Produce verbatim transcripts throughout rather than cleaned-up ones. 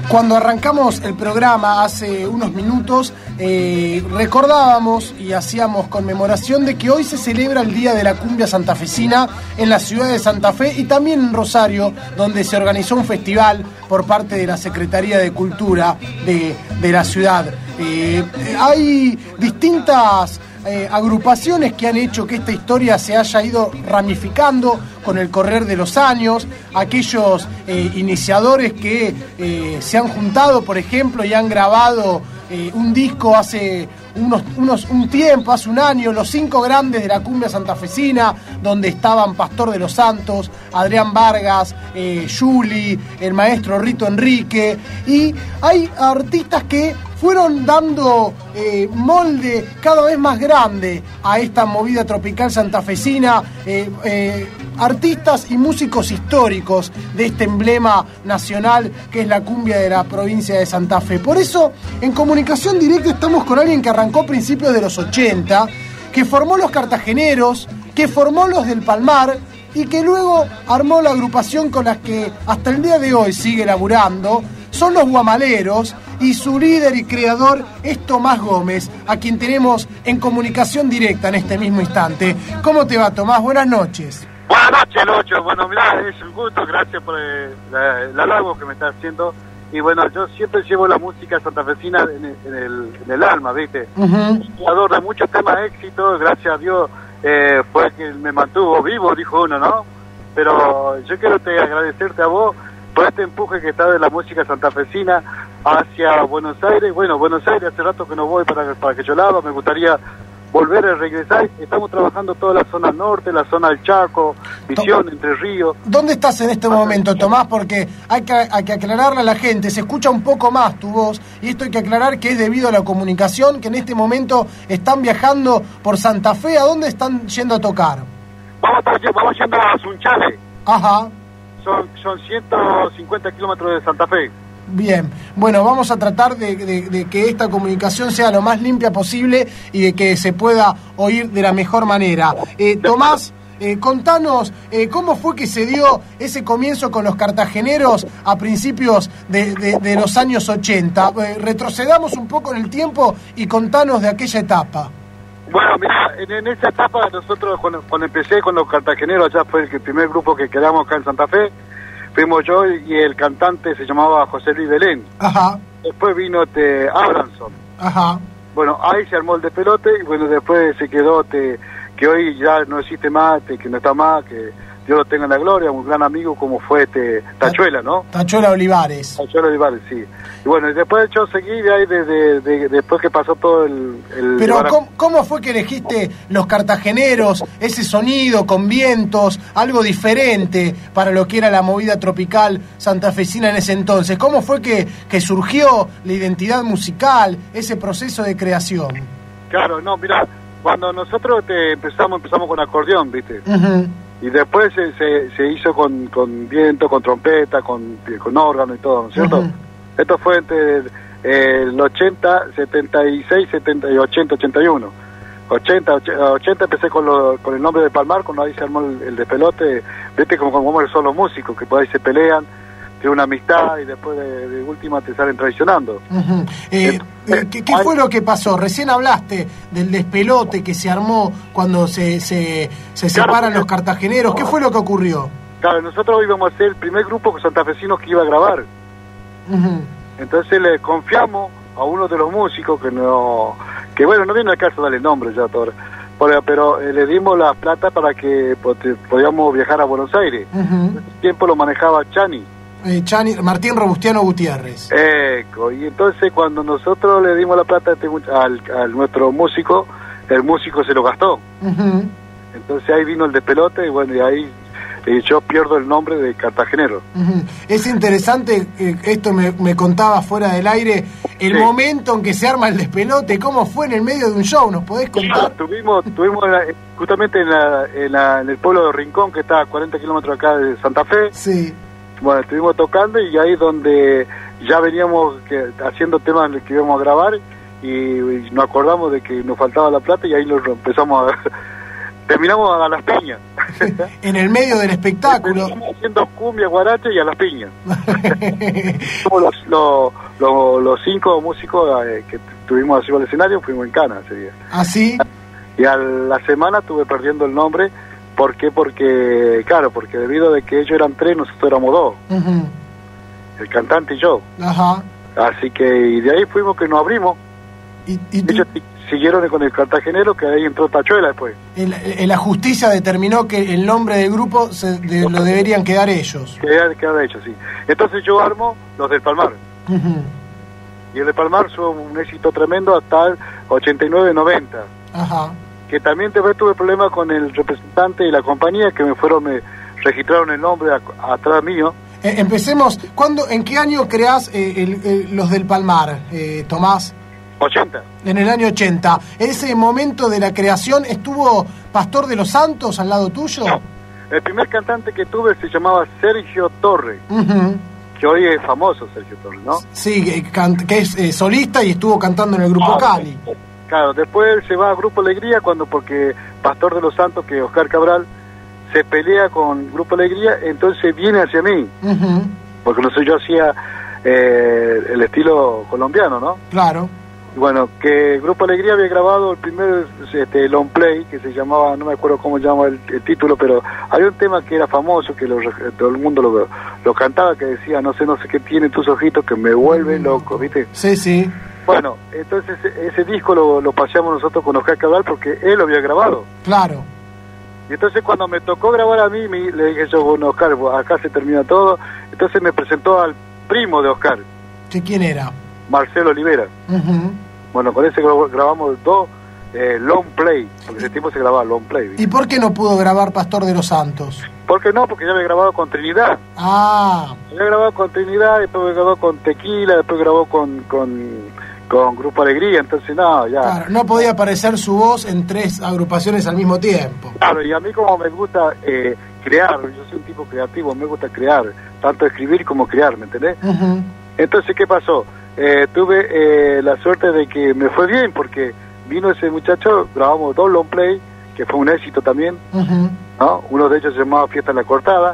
Cuando arrancamos el programa hace unos minutos, eh, recordábamos y hacíamos conmemoración de que hoy se celebra el Día de la Cumbia Santafesina en la ciudad de Santa Fe y también en Rosario, donde se organizó un festival por parte de la Secretaría de Cultura de, de la ciudad. Eh, hay distintas eh, agrupaciones que han hecho que esta historia se haya ido ramificando con el correr de los años, aquellos eh, iniciadores que eh, se han juntado, por ejemplo, y han grabado eh, un disco hace unos, unos, un tiempo, hace un año, los cinco grandes de la cumbia santafesina, donde estaban Pastor de los Santos, Adrián Vargas, eh, Juli, el maestro Rito Enrique, y hay artistas que fueron dando eh, molde cada vez más grande a esta movida tropical santafesina, eh, eh, artistas y músicos históricos de este emblema nacional que es la cumbia de la provincia de Santa Fe. Por eso, en comunicación directa estamos con alguien que arrancó a principios de los ochenta, que formó los Cartageneros, que formó los del Palmar y que luego armó la agrupación con la que hasta el día de hoy sigue laburando. Son los Guamaleros y su líder y creador es Tomás Gómez, a quien tenemos en comunicación directa en este mismo instante. ¿Cómo te va, Tomás? Buenas noches. Buenas noches, Lucho. Bueno, mirá, es un gusto, gracias por el, la, el halago que me estás haciendo. Y bueno, yo siempre llevo la música santafesina en el, en el, en el alma, ¿viste? Uh-huh. Creador de muchos temas de éxito, gracias a Dios, eh, fue quien me mantuvo vivo, dijo uno, ¿no? Pero yo quiero te agradecerte a vos por este empuje que está de la música santafesina hacia Buenos Aires. Bueno, Buenos Aires hace rato que no voy para, para que yo lado, me gustaría volver a regresar. Estamos trabajando toda la zona norte, la zona del Chaco, Visión, Entre Ríos. ¿Dónde estás en este momento, Tomás? Porque hay que, hay que aclararle a la gente, se escucha un poco más tu voz, y esto hay que aclarar que es debido a la comunicación, que en este momento están viajando por Santa Fe. ¿A dónde están yendo a tocar? Vamos, vamos yendo a Sunchales. Ajá. Son, son ciento cincuenta kilómetros de Santa Fe. Bien, bueno, vamos a tratar de, de, de que esta comunicación sea lo más limpia posible y de que se pueda oír de la mejor manera. Eh, Tomás, eh, contanos eh, cómo fue que se dio ese comienzo con los cartageneros a principios de, de, de los años ochenta. Eh, retrocedamos un poco en el tiempo y contanos de aquella etapa. Bueno, mira, en, en esa etapa nosotros, cuando, cuando empecé con los cartageneros, ya fue el primer grupo que quedamos acá en Santa Fe, fuimos yo y el cantante se llamaba José Luis Belén. Ajá. Después vino te Abranson. Ajá. Bueno, ahí se armó el despelote y bueno, después se quedó te, que hoy ya no existe más, te, que no está más, que Dios lo tenga en la gloria, un gran amigo como fue este Tachuela, ¿no? Tachuela Olivares. Tachuela Olivares, sí. Y bueno, y después yo seguí de ahí, de, de, de, después que pasó todo el... el Pero ¿cómo, ¿cómo fue que elegiste los cartageneros, ese sonido con vientos, algo diferente para lo que era la movida tropical santafesina en ese entonces? ¿Cómo fue que, que surgió la identidad musical, ese proceso de creación? Claro, no, mira, cuando nosotros te empezamos, empezamos con acordeón, ¿viste? Uh-huh. Y después se, se, se hizo con, con viento, con trompeta, con, con órgano y todo, ¿no es cierto? Uh-huh. Esto fue entre el ochenta, setenta y seis, setenta y ochenta, ochenta y uno. ochenta, ochenta empecé con, lo, con el nombre de Palmar, cuando ahí se armó el, el despelote. Viste como, como son los músicos, que por ahí se pelean, tienen una amistad y después de, de última te salen traicionando. Uh-huh. eh, eh, ¿Qué, qué fue lo que pasó? Recién hablaste del despelote que se armó cuando se, se, se separan claro, los cartageneros. ¿Qué fue lo que ocurrió? Claro, nosotros íbamos a ser el primer grupo santafesinos que iba a grabar. Uh-huh. Entonces le confiamos a uno de los músicos que no, que bueno, no viene al caso darle nombre ya todo, pero, pero eh, le dimos la plata para que podíamos viajar a Buenos Aires. Uh-huh. En ese tiempo lo manejaba Chani. Eh, Chani, Martín Robustiano Gutiérrez. Eco, y entonces cuando nosotros le dimos la plata al, al nuestro músico, el músico se lo gastó. Uh-huh. Entonces ahí vino el despelote y bueno, y ahí eh, yo pierdo el nombre de cartagenero. Uh-huh. Es interesante, eh, esto me, me contaba fuera del aire, el sí. momento en que se arma el despelote, cómo fue en el medio de un show, ¿nos podés contar? Sí, tuvimos, tuvimos la, justamente en, la, en, la, en el pueblo de Rincón, que está a cuarenta kilómetros acá de Santa Fe. Sí. Bueno, estuvimos tocando y ahí donde ya veníamos que, haciendo temas que íbamos a grabar y, y nos acordamos de que nos faltaba la plata y ahí lo empezamos a, terminamos a las piñas. En el medio del espectáculo. Terminamos haciendo cumbia, guaracha y a las piñas. Somos los, los, los, los cinco músicos eh, que tuvimos arriba del escenario, fuimos en Cana ese día. ¿Ah, sí? Y a la semana estuve perdiendo el nombre. ¿Por qué? Porque, claro, porque debido a que ellos eran tres, nosotros éramos dos. Uh-huh. El cantante y yo. Ajá. Así que, y de ahí fuimos que nos abrimos. ¿Y, y tú? Ellos siguieron con el cartagenero, que ahí entró Tachuela después. El, el, la justicia determinó que el nombre del grupo se, de, lo deberían quedar ellos. Quedar, quedar ellos, sí. Entonces yo armo los del Palmar. Uh-huh. Y el del Palmar fue un éxito tremendo hasta el ochenta y nueve noventa. Ajá. Que también tuve, tuve problemas con el representante y la compañía, que me fueron, me registraron el nombre a, atrás mío. Eh, empecemos, ¿cuándo, en qué año creás eh, el, el, los del Palmar, eh, Tomás? ochenta. En el año ochenta. ¿Ese momento de la creación estuvo Pastor de los Santos al lado tuyo? No. El primer cantante que tuve se llamaba Sergio Torre, uh-huh. que hoy es famoso Sergio Torre, ¿no? Sí, que, que es eh, solista y estuvo cantando en el Grupo ah, Cali. Claro, después él se va a Grupo Alegría cuando, porque Pastor de los Santos, que Oscar Cabral, se pelea con Grupo Alegría, entonces viene hacia mí. Uh-huh. Porque no sé, yo hacía eh, el estilo colombiano, ¿no? Claro. Y bueno, que Grupo Alegría había grabado el primer este, long play, que se llamaba, no me acuerdo cómo se llama el, el título, pero había un tema que era famoso, que lo, todo el mundo lo, lo cantaba, que decía, no sé, no sé qué tienen tus ojitos, que me vuelven loco, ¿viste? Sí, sí. Bueno, entonces ese disco lo, lo paseamos nosotros con Oscar Cabral porque él lo había grabado. Claro. Y entonces cuando me tocó grabar a mí, me, le dije yo, bueno, Oscar, acá se termina todo. Entonces me presentó al primo de Oscar. ¿Sí, quién era? Marcelo Olivera. Uh-huh. Bueno, con ese grabamos dos eh, long play, porque ese tiempo se grababa long play. ¿Viste? ¿Y por qué no pudo grabar Pastor de los Santos? ¿Por qué no? Porque ya había grabado con Trinidad. Ah. Había grabado con Trinidad, después había grabado con Tequila, después grabó con... con con Grupo Alegría, entonces no, ya... Claro, no podía aparecer su voz en tres agrupaciones al mismo tiempo. Claro, y a mí como me gusta eh, crear, yo soy un tipo creativo, me gusta crear, tanto escribir como crear, ¿me entendés? Uh-huh. Entonces, ¿qué pasó? Eh, tuve eh, la suerte de que me fue bien, porque vino ese muchacho, grabamos dos long play, que fue un éxito también, uh-huh. ¿no? Uno de ellos se llamaba Fiesta en la Cortada,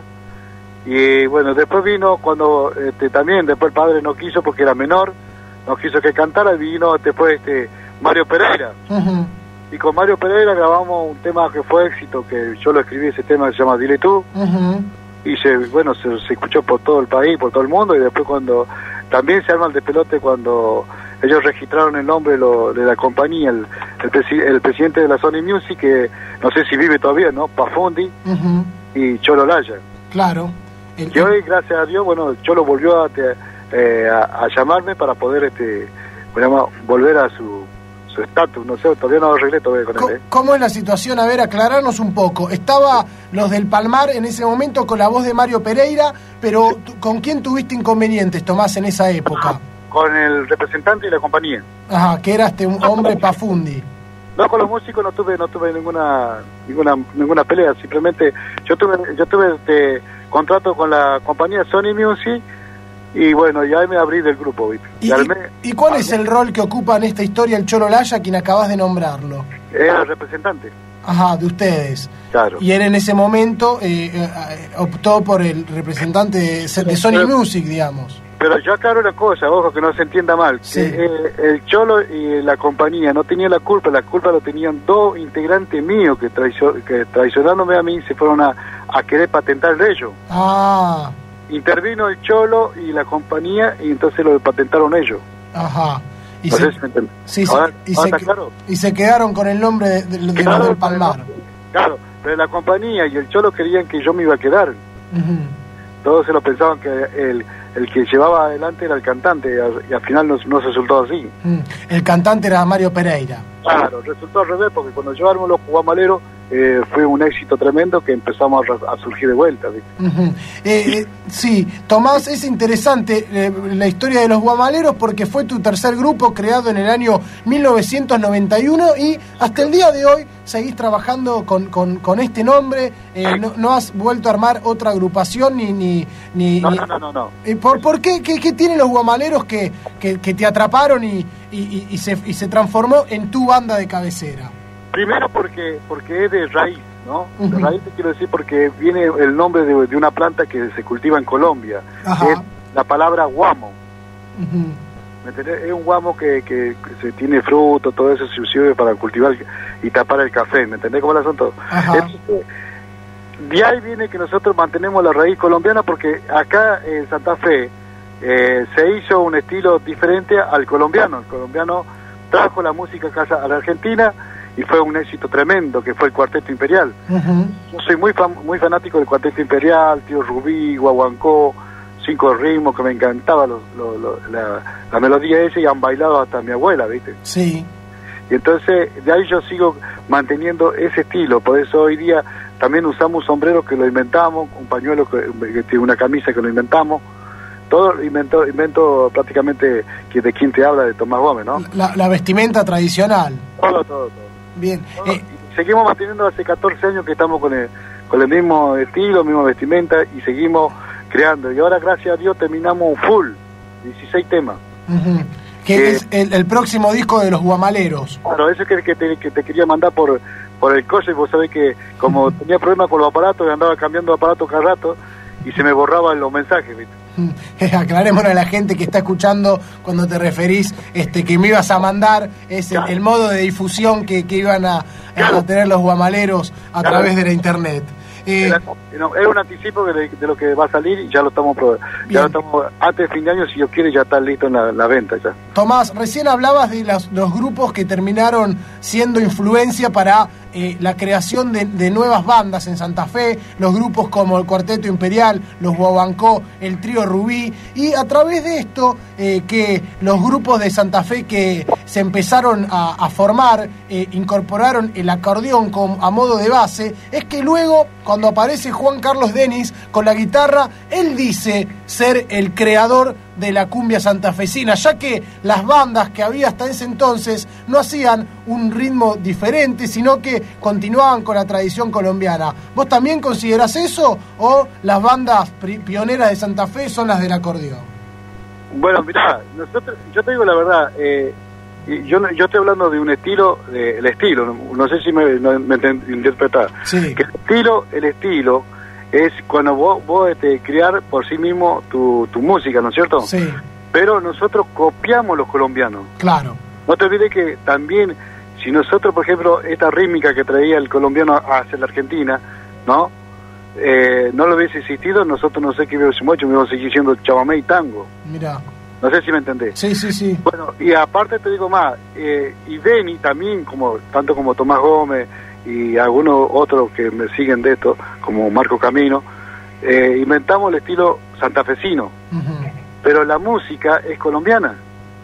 y bueno, después vino cuando este, también, después el padre no quiso porque era menor, no quiso que cantara, vino después este Mario Pereira. Uh-huh. Y con Mario Pereira grabamos un tema que fue éxito, que yo lo escribí, ese tema se llama Dile Tú. Uh-huh. Y se, bueno, se, se escuchó por todo el país, por todo el mundo, y después cuando también se arma el despelote cuando ellos registraron el nombre lo, de la compañía, el, el, presi, el presidente de la Sony Music, que no sé si vive todavía, ¿no? Pafundi uh-huh. y Cholo Laya. Claro. El, y hoy, gracias a Dios, bueno, Cholo volvió a... Te, Eh, a, a llamarme para poder este llama, volver a su su estatus, no sé, todavía no lo arreglé todavía con él. ¿eh? ¿Cómo es la situación? A ver, aclararnos un poco. Estaba los del Palmar en ese momento con la voz de Mario Pereira, pero sí. ¿Con quién tuviste inconvenientes, Tomás, en esa época? Con el representante y la compañía. Ajá, que era este un hombre Pafundi. No, con los músicos no tuve no tuve ninguna ninguna ninguna pelea, simplemente yo tuve yo tuve este contrato con la compañía Sony Music. Y bueno, ya me abrí del grupo, ¿viste? ¿Y, y, me... ¿Y cuál es el rol que ocupa en esta historia el Cholo Laya, quien acabas de nombrarlo? Era el representante. Ajá, de ustedes. Claro. Y él en ese momento eh, eh, optó por el representante de, de Sony pero, Music, digamos. Pero yo aclaro una cosa, ojo, que no se entienda mal. Sí. Que, eh, el Cholo y la compañía no tenían la culpa, la culpa lo tenían dos integrantes míos que, traicio, que traicionándome a mí se fueron a, a querer patentar el ellos. Ah. Intervino el Cholo y la compañía y entonces lo patentaron ellos. Ajá. Y, no se, sé si sí, ahora, sí, y, ahora se, claro. y se quedaron con el nombre de, de, de claro, los del Palmar. Claro, pero la compañía y el Cholo querían que yo me iba a quedar. Uh-huh. Todos se lo pensaban que el, el que llevaba adelante era el cantante y al final no, no resultó así. Uh-huh. El cantante era Mario Pereira. Claro, resultó al revés porque cuando llevamos los guamaleros Eh, fue un éxito tremendo que empezamos a, a surgir de vuelta. Uh-huh. eh, eh, sí, Tomás, es interesante eh, la historia de los Guamaleros porque fue tu tercer grupo creado en el año mil novecientos noventa y uno y hasta el día de hoy seguís trabajando con, con, con este nombre, eh, no, no has vuelto a armar otra agrupación ni... ni, ni no, ni, no, no, no, no. Eh, ¿por, ¿Por qué? ¿Qué, qué tienen los Guamaleros que, que, que te atraparon y, y, y, se, y se transformó en tu banda de cabecera? primero porque porque es de raíz, ¿no? Uh-huh. De raíz te quiero decir porque viene el nombre de, de una planta que se cultiva en Colombia. Ajá. Es la palabra guamo. Uh-huh. ¿Me entendés? Es un guamo que, que, que se tiene fruto, todo eso se sirve para cultivar y tapar el café, ¿me entendés cómo es el asunto? Ajá. Entonces, de ahí viene que nosotros mantenemos la raíz colombiana porque acá en Santa Fe eh, se hizo un estilo diferente al colombiano. El colombiano trajo la música acá a la Argentina y fue un éxito tremendo, que fue el Cuarteto Imperial. Uh-huh. Yo soy muy fan, muy fanático del Cuarteto Imperial, Tío Rubí, Guaguancó, Cinco Ritmos, que me encantaba los, los, los, la, la melodía esa, y han bailado hasta mi abuela, ¿viste? Sí. Y entonces de ahí yo sigo manteniendo ese estilo. Por eso hoy día también usamos un sombrero que lo inventamos, un pañuelo que, que tiene una camisa que lo inventamos. Todo invento, invento prácticamente que de quien te habla, de Tomás Gómez, ¿no? La, la vestimenta tradicional. Todo, todo, todo. Bien. Todo. Eh, Y seguimos manteniendo hace catorce años que estamos con el, con el mismo estilo, misma vestimenta, y seguimos creando. Y ahora, gracias a Dios, terminamos un full, dieciséis temas. Uh-huh. Que Eh, es el, el próximo disco de Los Guamaleros. Bueno, eso es que, que, te, que te quería mandar por por el coche, vos sabés que como tenía problemas con los aparatos, andaba cambiando de aparato cada rato y se me borraban los mensajes, ¿viste? Aclarémosle a la gente que está escuchando cuando te referís este que me ibas a mandar, es el, Claro. el modo de difusión que, que iban a, Claro. a tener los guamaleros a Claro. través de la internet. Eh, Era, no, era un anticipo de, de lo que va a salir y ya lo estamos pro- Bien. ya lo estamos antes de fin de año, si Dios quiere ya está listo en la, la venta ya. Tomás, recién hablabas de los, los grupos que terminaron siendo influencia para eh, la creación de, de nuevas bandas en Santa Fe, los grupos como el Cuarteto Imperial, los Guaguancó, el Trío Rubí, y a través de esto eh, que los grupos de Santa Fe que se empezaron a, a formar, eh, incorporaron el acordeón con, a modo de base, es que luego cuando aparece Juan Carlos Denis con la guitarra, él dice ser el creador de la cumbia santafesina, ya que las bandas que había hasta ese entonces no hacían un ritmo diferente, sino que continuaban con la tradición colombiana. ¿Vos también considerás eso o las bandas pri- pioneras de Santa Fe son las del acordeón? Bueno, mirá, nosotros, yo te digo la verdad, eh, y yo no- yo estoy hablando de un estilo, de, el estilo, no, no sé si me, no, me enten- interpretás. Sí. Que el estilo, el estilo es cuando vos, vos este, crear por sí mismo tu, tu música, ¿no es cierto? Sí, Pero nosotros copiamos los colombianos. claro. No te olvides que también, si nosotros, por ejemplo, esta rítmica que traía el colombiano hacia la Argentina, ¿no? Eh, no lo hubiese existido, nosotros no sé qué hubiésemos hecho, me íbamos a seguir siendo chamamé y tango. Mirá. No sé si me entendés. Sí, sí, sí. Bueno, y aparte te digo más, eh, y Denny también, como tanto como Tomás Gómez y algunos otros que me siguen de esto, como Marco Camino, eh, inventamos el estilo santafesino, Uh-huh. pero la música es colombiana.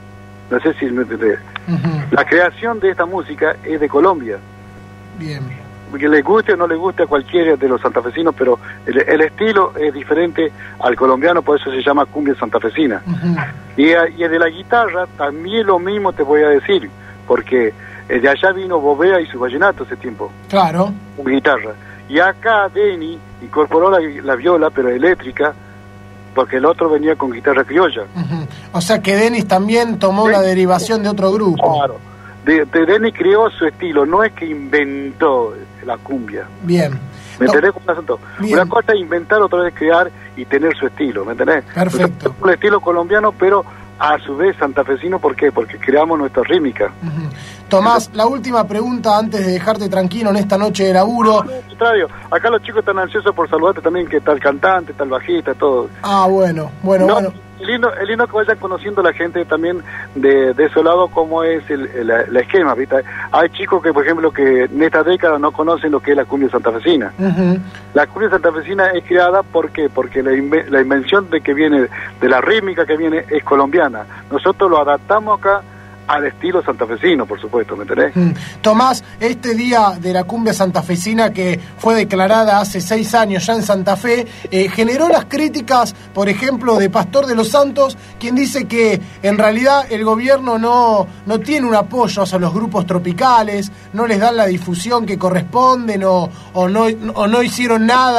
No sé si me entendés. Uh-huh. La creación de esta música es de Colombia. Bien. Que le guste o no le guste a cualquiera de los santafesinos, pero el, el estilo es diferente al colombiano, por eso se llama cumbia santafesina. Uh-huh. Y, a- y de la guitarra también lo mismo te voy a decir, porque eh, de allá vino Bovea y su vallenato ese tiempo, Claro. con guitarra. Y acá Denny incorporó la, la viola, pero eléctrica, porque el otro venía con guitarra criolla. Uh-huh. O sea que Denis también tomó Sí. la derivación de otro grupo. Claro. De, de Denny creó su estilo, no es que inventó la cumbia. Bien. ¿Me No, entendés cómo es el asunto? Bien. Una cosa es inventar, otra vez crear y tener su estilo, ¿me entendés? Perfecto. Nosotros, el estilo colombiano, pero a su vez santafesino, ¿por qué? Porque creamos nuestra rítmica. Ujú. Tomás, la última pregunta antes de dejarte tranquilo en esta noche de laburo. No, al contrario, acá los chicos están ansiosos por saludarte también, que está el cantante, está el bajista, todo. Ah, bueno, bueno, No, bueno. es lindo, es lindo que vayan conociendo la gente también de, de ese lado cómo es el, el, el esquema, ¿viste? Hay chicos que, por ejemplo, que en esta década no conocen lo que es la cumbia santafesina. Ujú. La cumbia santafesina es creada, ¿por qué? Porque la, inve- la invención de que viene, de la rítmica que viene, es colombiana. Nosotros lo adaptamos acá al estilo santafesino, por supuesto, ¿me entendés? Mm. Tomás, este día de la cumbia santafesina que fue declarada hace seis años ya en Santa Fe, eh, generó las críticas, por ejemplo, de Pastor de los Santos, quien dice que en realidad el gobierno no, no tiene un apoyo hacia los grupos tropicales, no les dan la difusión que corresponden o, o, no, o no hicieron nada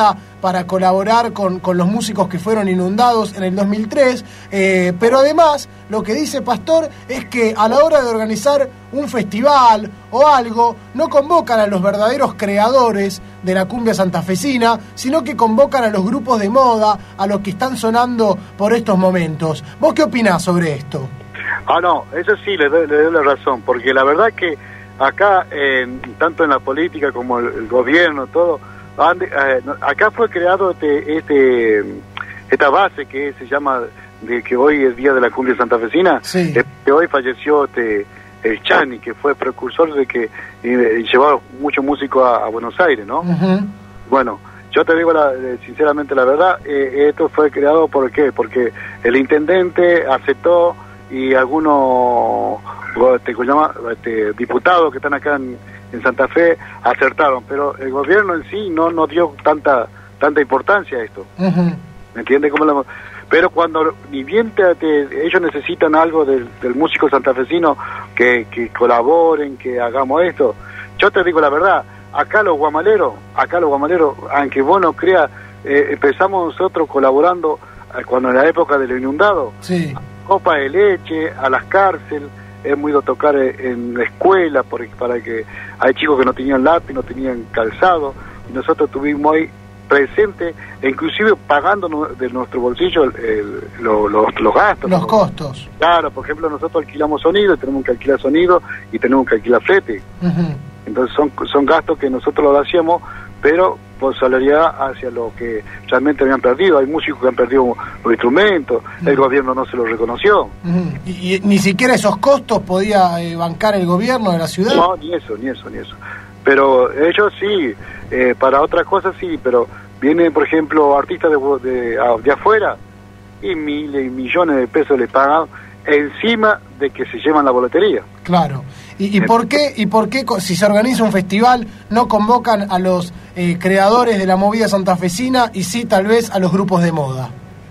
para colaborar con, con los músicos que fueron inundados en el dos mil tres, eh, pero además lo que dice Pastor es que a la hora de organizar un festival o algo, no convocan a los verdaderos creadores de la cumbia santafesina, sino que convocan a los grupos de moda, a los que están sonando por estos momentos. ¿Vos qué opinás sobre esto? Ah, no, eso sí, le doy, le doy la razón, porque la verdad que acá, eh, tanto en la política como el, el gobierno, todo, han, eh, acá fue creado este, este esta base que se llama, de que hoy es Día de la Cumbia Santafesina, sí. eh, que hoy falleció este el Chani, que fue precursor de que eh, llevaba muchos músicos a, a Buenos Aires, ¿no? Uh-huh. Bueno, yo te digo la, eh, sinceramente la verdad, eh, esto fue creado ¿por qué? Porque el intendente aceptó y algunos te, llama, te, diputados que están acá en, en Santa Fe acertaron, pero el gobierno en sí no, no dio tanta tanta importancia a esto. Uh-huh. ¿Me entiendes? Cómo lo, pero cuando ni bien te, te, ellos necesitan algo del, del músico santafesino que, que colaboren, que hagamos esto, yo te digo la verdad, acá los guamaleros, acá los guamaleros, aunque vos no creas, eh, empezamos nosotros colaborando eh, cuando en la época del inundado, sí. copa de leche, a las cárceles, hemos ido a tocar en la escuela por, para que hay chicos que no tenían lápiz, no tenían calzado, y nosotros tuvimos ahí presente, e inclusive pagando de nuestro bolsillo el, el, lo, los, los gastos. Los ¿no? costos. Claro, por ejemplo, nosotros alquilamos sonido, tenemos que alquilar sonido y tenemos que alquilar flete. Uh-huh. Entonces son, son gastos que nosotros lo hacíamos, pero por solidaridad hacia lo que realmente habían perdido. Hay músicos que han perdido los instrumentos, uh-huh. el gobierno no se los reconoció. Uh-huh. ¿Y, y ni siquiera esos costos podía eh, bancar el gobierno de la ciudad? No, ni eso, ni eso, ni eso. Pero ellos sí, eh, para otras cosas sí, pero vienen, por ejemplo, artistas de, de, de afuera y miles y millones de pesos les pagan encima de que se llevan la boletería. Claro. ¿Y, y por qué, y por qué si se organiza un festival no convocan a los eh, creadores de la movida santafesina y sí tal vez a los grupos de moda?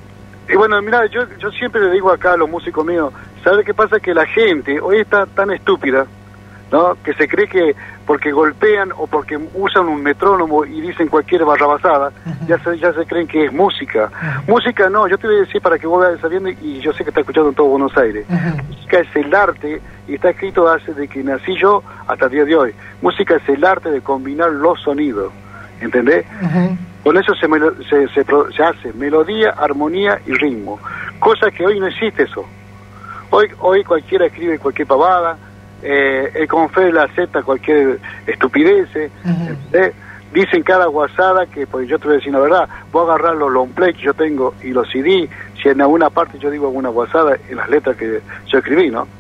Y bueno, mira, yo, yo siempre le digo acá a los músicos míos, ¿sabes qué pasa? Que la gente hoy está tan estúpida, ¿no? Que se cree que porque golpean o porque usan un metrónomo y dicen cualquier barrabasada, uh-huh. ya se ya se creen que es música. Uh-huh. Música no, yo te voy a decir para que vos vayas sabiendo, y yo sé que está escuchando en todo Buenos Aires. Uh-huh. Música es el arte, y está escrito hace de que nací yo hasta el día de hoy. Música es el arte de combinar los sonidos, ¿entendés? Uh-huh. Con eso se, melo, se, se, se hace melodía, armonía y ritmo, cosa que hoy no existe eso. Hoy, hoy cualquiera escribe cualquier pavada, Eh, el Confed la acepta cualquier estupidez, uh-huh. eh, dicen cada guasada que, pues yo te voy a decir la verdad, voy a agarrar los long play que yo tengo y los C D, si en alguna parte yo digo alguna guasada en las letras que yo escribí, ¿no?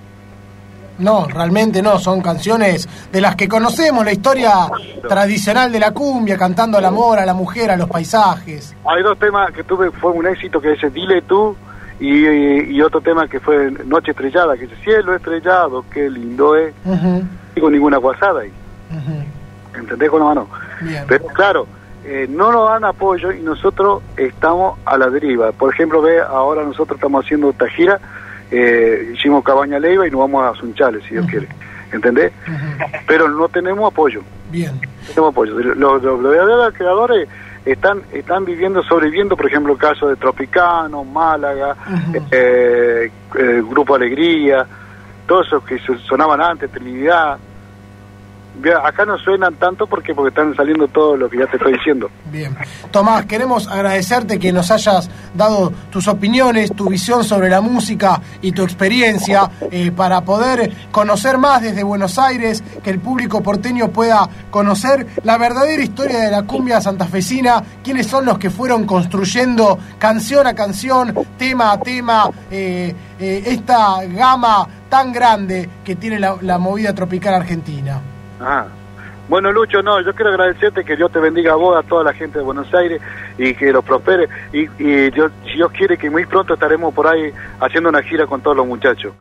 No, realmente no, son canciones de las que conocemos, la historia no. tradicional de la cumbia, cantando al amor, a la mujer, a los paisajes. Hay dos temas que tuve, fue un éxito, que es Dile Tú, Y, y, y otro tema que fue Noche Estrellada, que dice cielo estrellado, qué lindo es. Uh-huh. Digo, ninguna guasada ahí. Uh-huh. ¿Entendés con la mano? Bien. Pero claro, eh, no nos dan apoyo y nosotros estamos a la deriva. Por ejemplo, ve, ahora nosotros estamos haciendo esta gira, eh, hicimos Cabaña Leiva y nos vamos a Sunchales, si Dios uh-huh. quiere. ¿Entendés? Uh-huh. Pero no tenemos apoyo. Bien. No tenemos apoyo. Los, los, los verdaderos creadores están están viviendo, sobreviviendo, por ejemplo, el caso de Tropicano, Málaga, uh-huh. eh, eh, Grupo Alegría, todos esos que sonaban antes, Trinidad. Acá no suenan tanto porque porque están saliendo todo lo que ya te estoy diciendo. Bien. Tomás, queremos agradecerte que nos hayas dado tus opiniones, tu visión sobre la música y tu experiencia eh, para poder conocer más desde Buenos Aires, que el público porteño pueda conocer la verdadera historia de la cumbia santafesina, quiénes son los que fueron construyendo canción a canción, tema a tema, eh, eh, esta gama tan grande que tiene la, la movida tropical argentina. Ah. Bueno, Lucho, no, yo quiero agradecerte, que Dios te bendiga a vos, a toda la gente de Buenos Aires, y que los prospere, y, y Dios, si Dios quiere, que muy pronto estaremos por ahí haciendo una gira con todos los muchachos.